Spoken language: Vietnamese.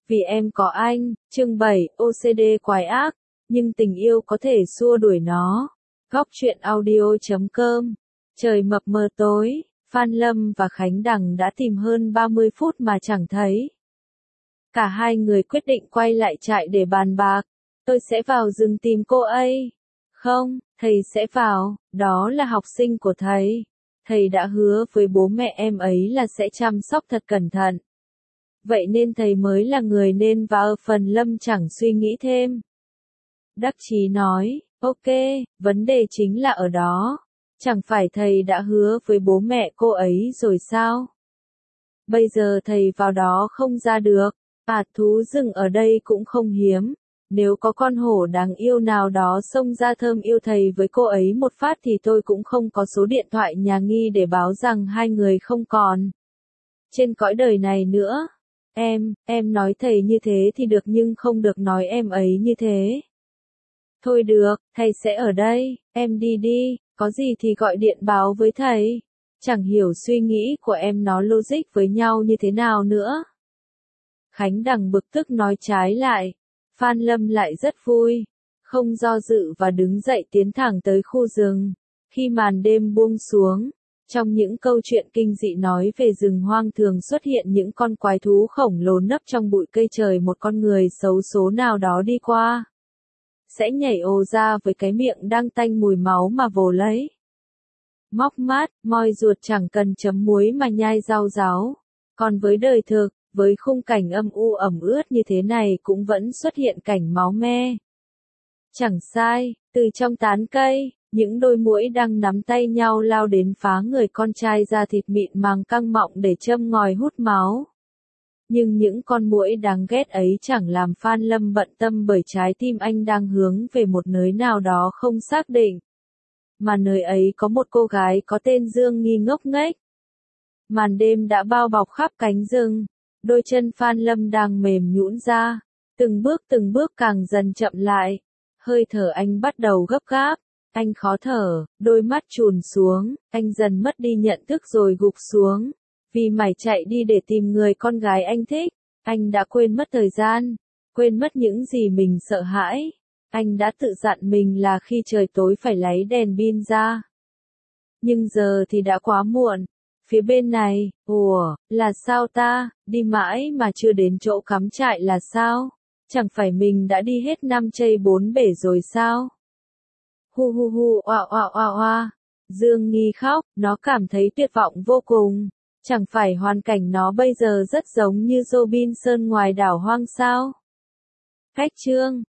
Vì em có anh, chương 7, OCD quái ác, nhưng tình yêu có thể xua đuổi nó. Góc truyện audio.com. Trời mập mờ tối, Phan Lâm và Khánh Đằng đã tìm hơn 30 phút mà chẳng thấy. Cả hai người quyết định quay lại trại để bàn bạc. Tôi sẽ vào rừng tìm cô ấy. Không, thầy sẽ vào, đó là học sinh của thầy. Thầy đã hứa với bố mẹ em ấy là sẽ chăm sóc thật cẩn thận. Vậy nên thầy mới là người nên vào. Phần Lâm chẳng suy nghĩ thêm. Đắc Chí nói, ok, vấn đề chính là ở đó. Chẳng phải thầy đã hứa với bố mẹ cô ấy rồi sao? Bây giờ thầy vào đó không ra được. Thú rừng ở đây cũng không hiếm. Nếu có con hổ đáng yêu nào đó xông ra thơm yêu thầy với cô ấy một phát thì tôi cũng không có số điện thoại nhà nghi để báo rằng hai người không còn trên cõi đời này nữa. Em nói thầy như thế thì được nhưng không được nói em ấy như thế. Thôi được, thầy sẽ ở đây, em đi đi, có gì thì gọi điện báo với thầy. Chẳng hiểu suy nghĩ của em nó logic với nhau như thế nào nữa. Khánh Đằng bực tức nói trái lại. Phan Lâm lại rất vui. Không do dự và đứng dậy tiến thẳng tới khu rừng. Khi màn đêm buông xuống, trong những câu chuyện kinh dị nói về rừng hoang thường xuất hiện những con quái thú khổng lồ nấp trong bụi cây, trời một con người xấu số nào đó đi qua sẽ nhảy ồ ra với cái miệng đang tanh mùi máu mà vồ lấy. Móc mát, moi ruột chẳng cần chấm muối mà nhai rau ráo. Còn với đời thực, với khung cảnh âm u ẩm ướt như thế này cũng vẫn xuất hiện cảnh máu me. Chẳng sai, từ trong tán cây, những đôi muỗi đang nắm tay nhau lao đến phá người con trai da thịt mịn màng căng mọng để châm ngòi hút máu. Nhưng những con muỗi đáng ghét ấy chẳng làm Phan Lâm bận tâm, bởi trái tim anh đang hướng về một nơi nào đó không xác định. Mà nơi ấy có một cô gái có tên Dương Nghi ngốc nghếch. Màn đêm đã bao bọc khắp cánh rừng. Đôi chân Phan Lâm đang mềm nhũn ra. Từng bước càng dần chậm lại. Hơi thở anh bắt đầu gấp gáp. Anh khó thở, đôi mắt trùn xuống. Anh dần mất đi nhận thức rồi gục xuống. Vì mải chạy đi để tìm người con gái anh thích, anh đã quên mất thời gian, quên mất những gì mình sợ hãi. Anh đã tự dặn mình là khi trời tối phải lấy đèn pin ra. Nhưng giờ thì đã quá muộn. Phía bên này, là sao ta, đi mãi mà chưa đến chỗ cắm trại là sao? Chẳng phải mình đã đi hết 5 chây 4 bể rồi sao? Hu hu hu, oa. Dương Nghi khóc, nó cảm thấy tuyệt vọng vô cùng. Chẳng phải hoàn cảnh nó bây giờ rất giống như Robinson ngoài đảo hoang sao? Cách chương